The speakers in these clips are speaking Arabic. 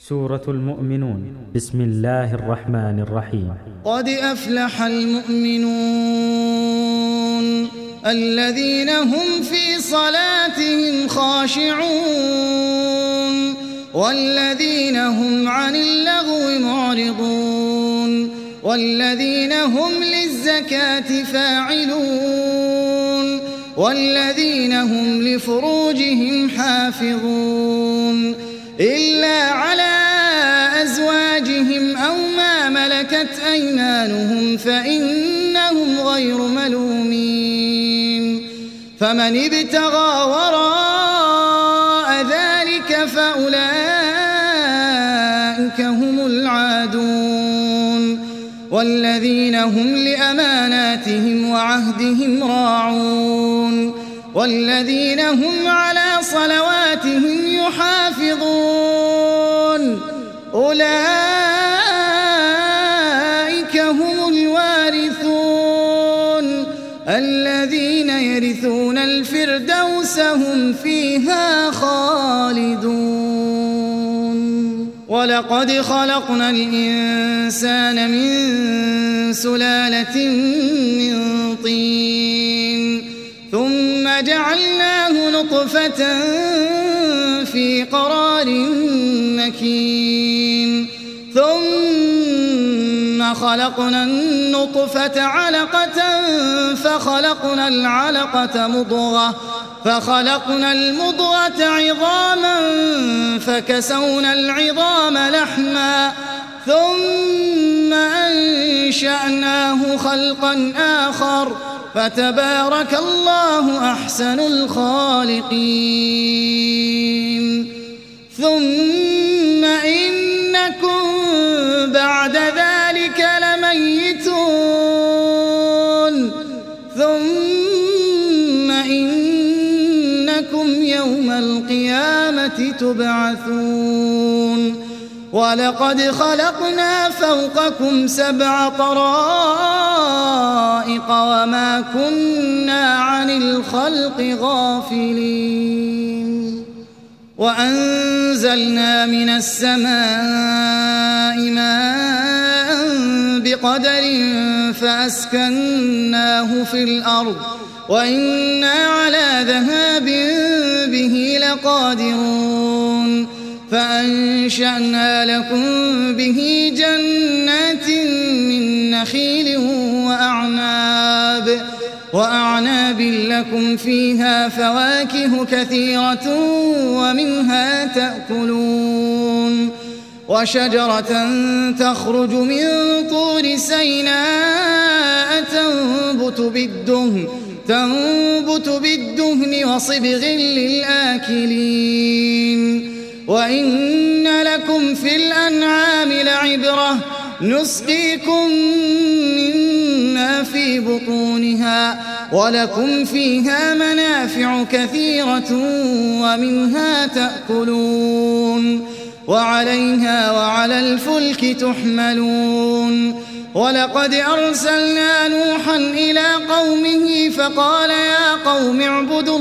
سورة المؤمنون. بسم الله الرحمن الرحيم. قد أفلح المؤمنون الذين هم في صلاتهم خاشعون والذين هم عن اللغو معرضون والذين هم للزكاة فاعلون والذين هم لفروجهم حافظون إلا على أزواجهم أو ما ملكت أيمانهم فإنهم غير ملومين فمن ابتغى وراء ذلك فأولئك هم العادون والذين هم لأماناتهم وعهدهم راعون والذين هم على صلواتهم يحافظون أولئك هم الوارثون الذين يرثون الفردوس هم فيها خالدون. ولقد خلقنا الإنسان من سلالة من طين ثم جعلناه نطفة في قرار مكين ثم خلقنا النطفة علقة فخلقنا العلقة مضغة فخلقنا المضغة عظاما فكسونا العظام لحما ثم أنشأناه خلقا آخر فتبارك الله أحسن الخالقين. ثم إنكم بعد ذلك لميتون ثم إنكم يوم القيامة تبعثون. ولقد خلقنا فوقكم 7 طرائق وما كنا عن الخلق غافلين وأنزلنا من السماء ماء بقدر فأسكناه في الأرض وإنا على ذهاب به لقادرون فأنشأنا لكم به جنات من نخيل وأعناب لكم فيها فواكه كثيرة ومنها تأكلون وشجرة تخرج من طور سيناء تنبت بالدهن وصبغ للآكلين وإن لكم في الأنعام لعبرة نسقيكم مما في بطونها ولكم فيها منافع كثيرة ومنها تأكلون وعليها وعلى الفلك تحملون. ولقد أرسلنا نوحا إلى قومه فقال يا قوم اعبدوا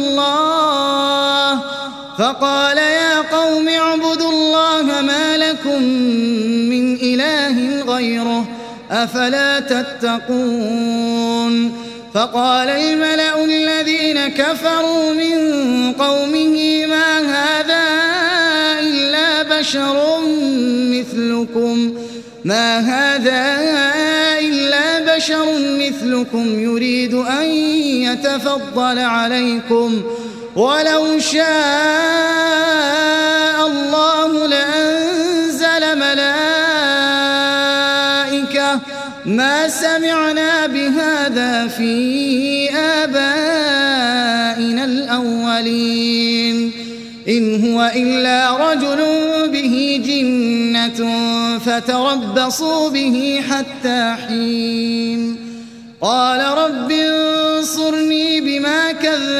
الله ما لكم من إله غيره أفلا تتقون. فقال الملأ الذين كفروا من قومه ما هذا إلا بشر مثلكم يريد أن يتفضل عليكم ولو شاء الله لأنزل ملائكة ما سمعنا بهذا في آبائنا الأولين إن هو إلا رجل به جنة فتربصوا به حتى حين. قال رب انصرني بما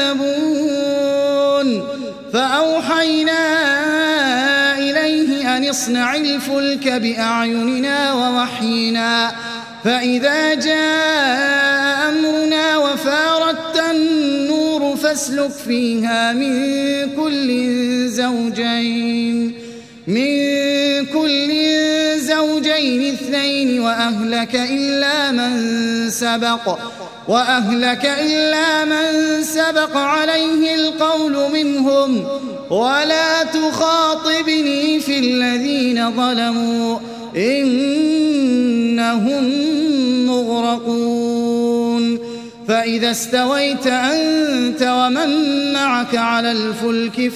كذبون فأوحينا إليه أن اصنع الفلك بأعيننا ووحينا فإذا جاء أمرنا وفارت النور فاسلك فيها من كل كل زوجين اثنين وأهلك إلا من سبق عليه القول منهم ولا تخاطبني في الذين ظلموا إنهم مغرقون فإذا استويت أنت ومن معك على الفلك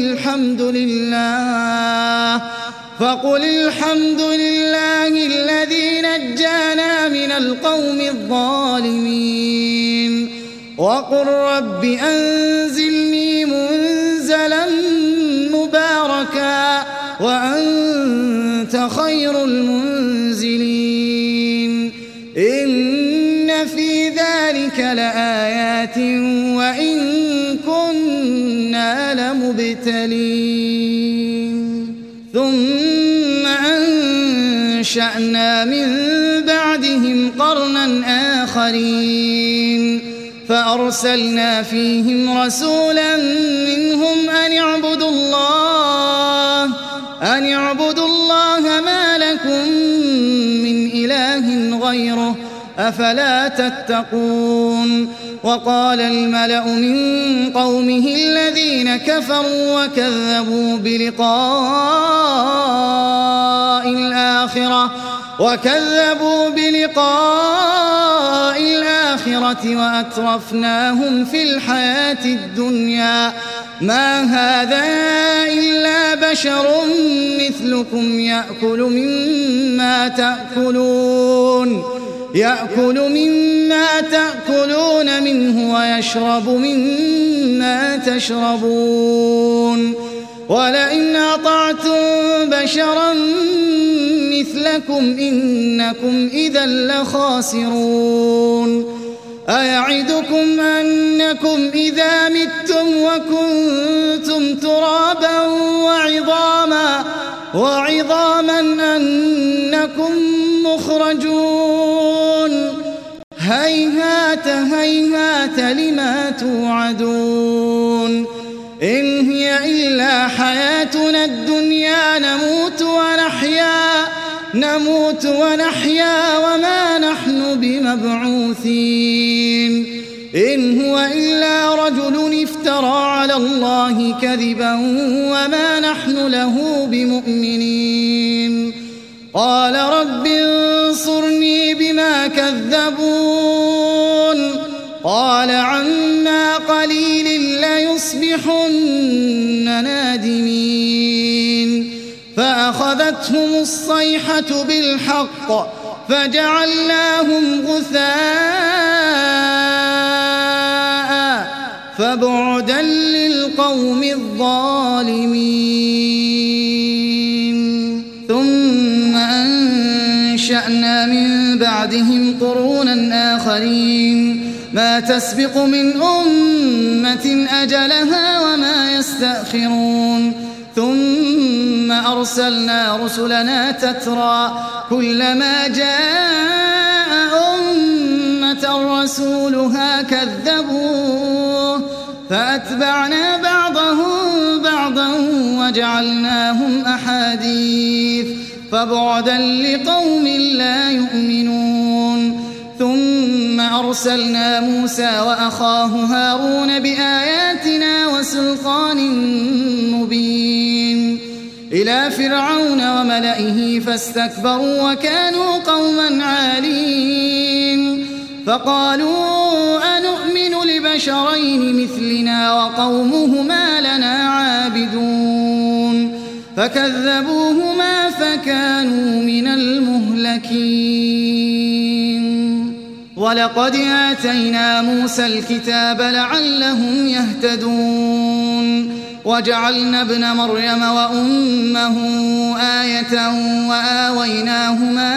فقل الحمد لله الذي نجانا من القوم الظالمين وقل رب أنزلني منزلا مباركا وأنت خير المنزلين إن في ذلك لآيات وإن كنا لمبتلين ثم أنشأنا من بعدهم قرنا آخرين فأرسلنا فيهم رسولا منهم أن اعبدوا الله ما لكم من إله غيره أفلا تتقون وقال الملأ من قومه الذين كفروا وكذبوا بلقاء الآخرة وأترفناهم في الحياة الدنيا ما هذا إلا بشر مثلكم يأكل مما تأكلون منه ويشرب مما تشربون ولئن أطعتم بشرا مثلكم إنكم إذا لخاسرون أيعدكم أنكم إذا متم وكنتم ترابا وعظاما أنكم مخرجون هيهات هيهات لما توعدون إن هي إلا حياتنا الدنيا نموت ونحيا وما نحن بمبعوثين إن هو إلا رجل افترى على الله كذبا وما نحن له بمؤمنين قال رب انصرني بما كذبون قال عما قليل ليصبحن نادمين فأخذتهم الصيحة بالحق فجعلناهم غثاء فبعدا للقوم الظالمين ثم أنشأنا من بعدهم قرونا آخرين ما تسبق من أمة أجلها وما يستأخرون ثم أرسلنا رسلنا تترى كلما جاء أمة رسولها كذبوه فأتبعنا بعضهم بعضا وجعلناهم أحاديث فبعدا لقوم لا يؤمنون ثم أرسلنا موسى وأخاه هارون بآياتنا وسلطان مبين إلى فرعون وملئه فاستكبروا وكانوا قوما عالين فقالوا أنؤمن لبشرين مثلنا وقومهما لنا عابدون فكذبوهما فكانوا من المهلكين ولقد آتينا موسى الكتاب لعلهم يهتدون وجعلنا ابن مريم وأمه آية وآويناهما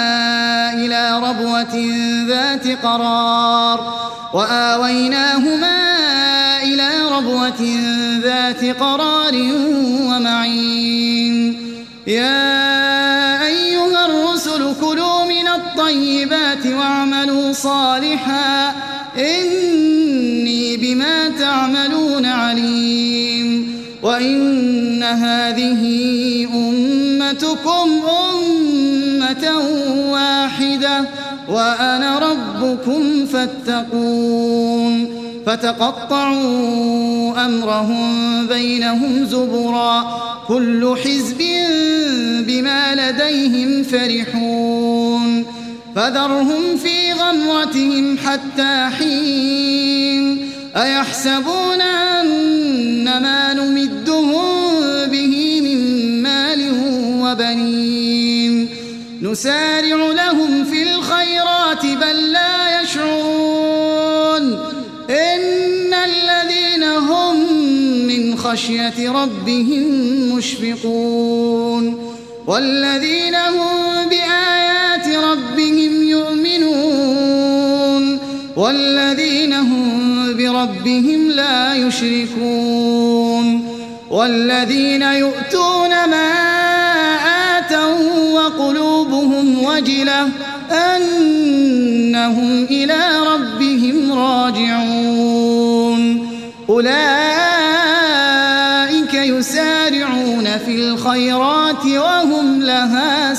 إلى ربوة ذات قرار ومعين يا أيها الرسل كلوا من الطيبات واعملوا صالحا إني بما تعملون عليم وإن هذه أمتكم أُمَّتُكُمْ أُمَّةً وَاحِدَةً وَأَنَا رَبُّكُمْ فَاتَّقُونِ فتقطعوا أمرهم بينهم زبرا كل حزب بما لديهم فرحون فذرهم في غمرتهم حتى حين أيحسبون أن ما نمدهم به من مال وبنين نسارع لهم في الخيرات بل لا يشعرون إن الذين هم من خشية ربهم مشفقون والذين هم بآيات ربهم يؤمنون والذين هم بربهم لا يشركون والذين يؤتون ما آتوا وقلوبهم وجلة أنهم إلى ربهم راجعون أولئك يسارعون في الخيرات وهم لها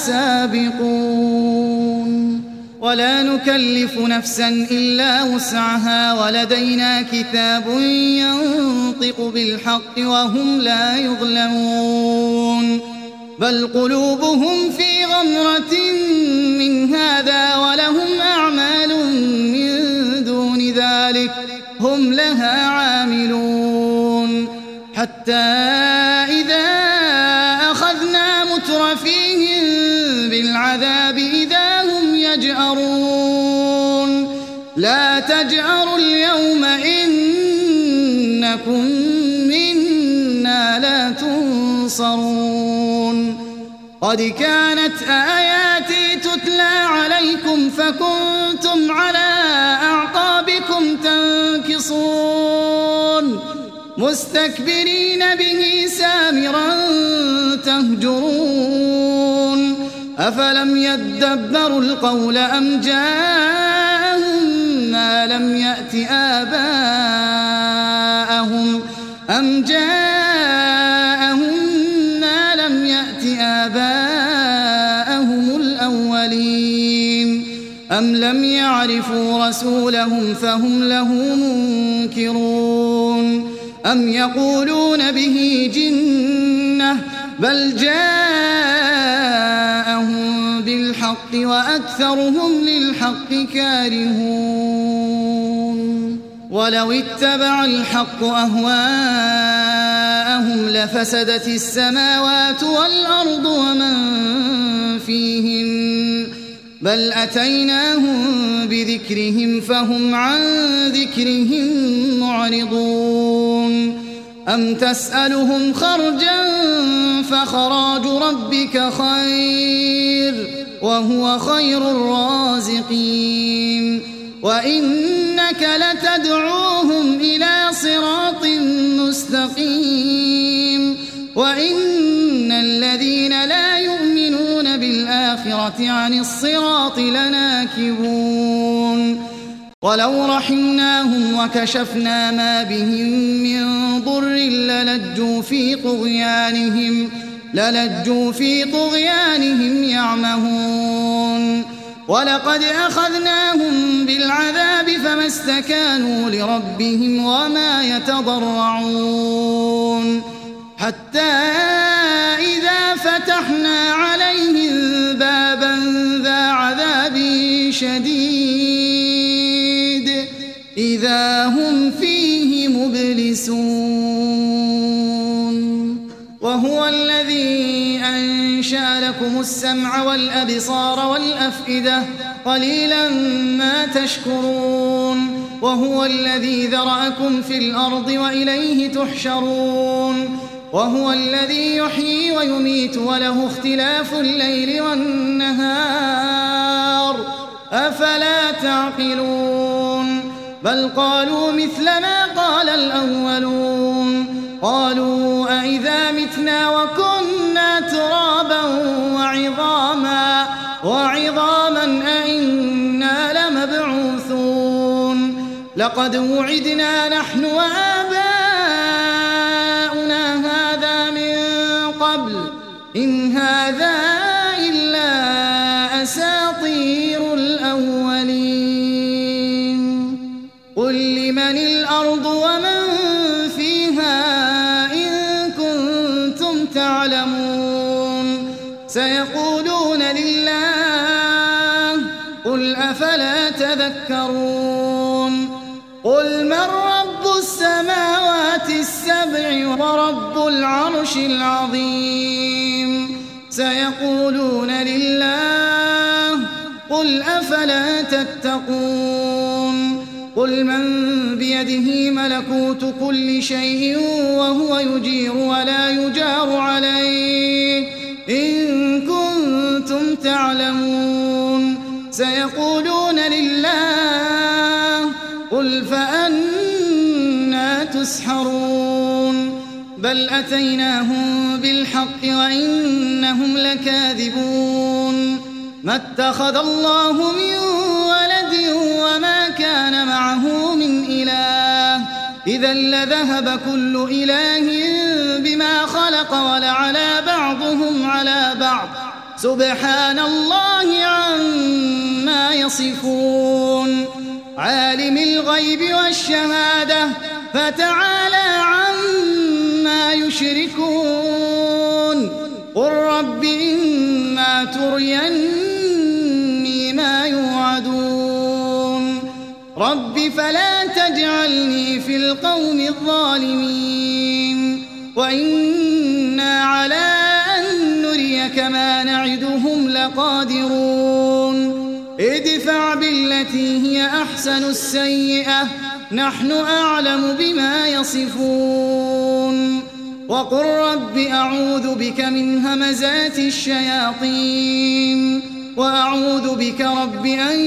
سابقون ولا نكلف نفسا إلا وسعها ولدينا كتاب ينطق بالحق وهم لا يظلمون بل قلوبهم في غمرة من هذا ولهم أعمال من دون ذلك هم لها عاملون حتى إذا أخذنا مترفيهم بالعذاب إذا هم يجأرون لا تجأروا اليوم إنكم منا لا تنصرون قد كانت آياتي تتلى عليكم فكنتم على أعقابكم تنكصون مستكبرين به سامرا تهجرون أفلم يدبروا القول أم جاءهم ما لم يأت آباءهم الأولين أم لم يعرفوا رسولهم فهم له منكرون أم يقولون به جنة بل جاءهم بالحق وأكثرهم للحق كارهون ولو اتبع الحق أهواءهم لفسدت السماوات والأرض ومن فيهن بل أتيناهم بذكرهم فهم عن ذكرهم معرضون أم تسألهم خرجا فخراج ربك خير وهو خير الرازقين وإنك لتدعوهم إلى صراط مستقيم وإن الذين لا يؤمنون بالآخرة عن الصراط لناكبون ولو رحمناهم وكشفنا ما بهم من ضر للجوا في طغيانهم يعمهون ولقد أخذناهم بالعذاب فما استكانوا لربهم وما يتضرعون حتى إذا فتحنا عليهم بابا ذا عذاب شديد إذا هم فيه مبلسون وهو الذي أنشأ لكم السمع والأبصار والأفئدة قليلا ما تشكرون وهو الذي ذرأكم في الأرض وإليه تحشرون وهو الذي يحيي ويميت وله اختلاف الليل والنهار أفلا تعقلون بل قالوا مثل ما قال الأولون قالوا أئذا متنا وكنا ترابا وعظاما أئنا لمبعوثون لقد وعدنا نحن وآباؤنا هذا من قبل إن هذا إلا أساطير الأولين قل لمن الأرض ومن فيها إن كنتم تعلمون سيقولون لله قل أفلا تذكرون قل من رب السماوات السبع ورب العرش العظيم سيقولون لله قل أفلا تتقون قل من بيده ملكوت كل شيء وهو يجير ولا يجار عليه إن كنتم تعلمون سيقولون لله قل فأنى تسحرون بل أتيناهم بالحق وإنهم لكاذبون ما اتخذ الله من ولد وما كان معه من إله إذا لذهب كل إله بما خلق ولعلى بعضهم على بعض سبحان الله عما يصفون عالم الغيب والشهادة فتعالى عما يشركون قل رب إما تريني ما يوعدون رب فلا تجعلني في القوم الظالمين وإنا على أن نريك ما نعدهم لقادرون ادفع بالتي هي أحسن السيئة نحن أعلم بما يصفون وقل رب أعوذ بك من همزات الشياطين وأعوذ بك رب أن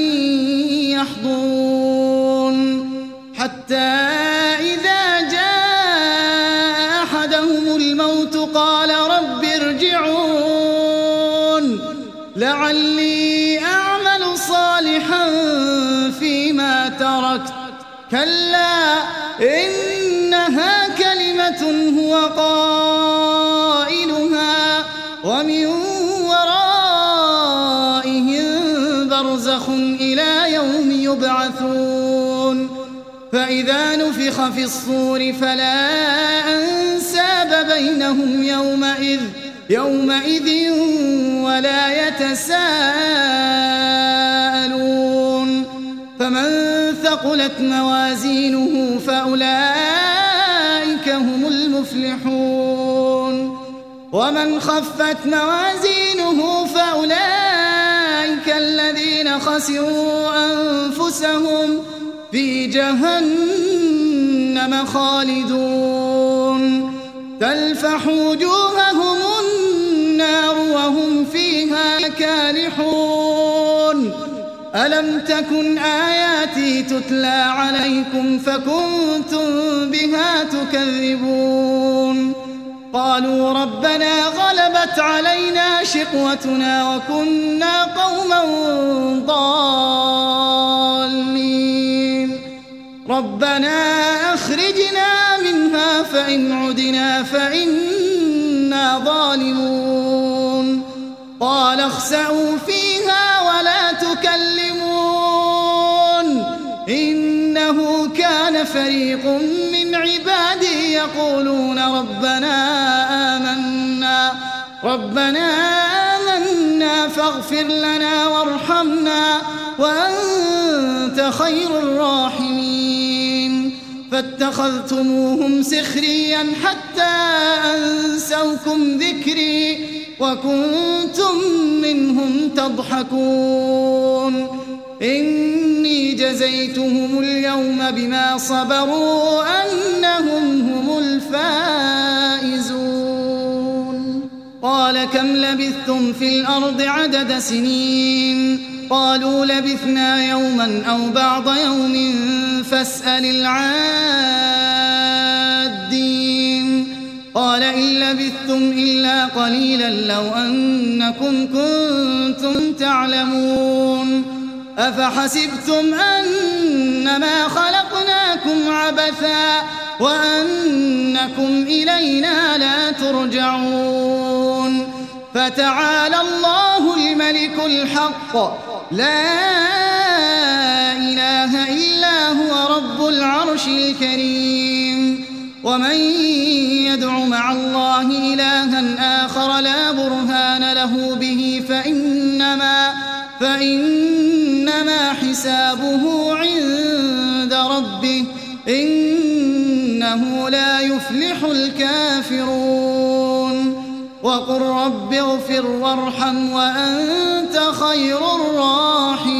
يحضرون حتى إذا جاء أحدهم الموت قال رب ارجعون لعلي أعمل صالحا فيما تركت كلا إنها كلمة هو قائلها ومن ورائهم برزخ إلى يوم يبعثون فإذا نفخ في الصور فلا أنساب بينهم يومئذ ولا يتساءلون فمن ثقلت موازينه فأولئك هم المفلحون ومن خفت موازينه فأولئك الذين خسروا أنفسهم في جهنم خالدون تلفح وجوههم النار وهم فيها كالحون ألم تكن آياتي تتلى عليكم فكنتم بها تكذبون قالوا ربنا غلبت علينا شقوتنا وكنا قوما ضالين ربنا أخرجنا منها فإن عدنا فإنا ظالمون قال اخسئوا فيها ولا تكلمون إنه كان فريق من عبادي يقولون ربنا آمنا فاغفر لنا وارحمنا وأنت خير الراحمين فاتخذتموهم سخريا حتى أنسوكم ذكري وكنتم منهم تضحكون إني جزيتهم اليوم بما صبروا أنهم هم الفائزون قال كم لبثتم في الأرض عدد سنين قالوا لبثنا يوما أو بعض يوم فاسأل العادين قال إن لبثتم إلا قليلا لو أنكم كنتم تعلمون أفحسبتم أنما خلقناكم عبثا وأنكم إلينا لا ترجعون فتعالى الله الملك الحق لا إله إلا هو رب العرش الكريم ومن يدع مع الله إلها آخر لا برهان له به فإنما حسابه عند ربه إنه لا يفلح الكافرون وقل رب اغفر وارحم وأنت خير الراحمين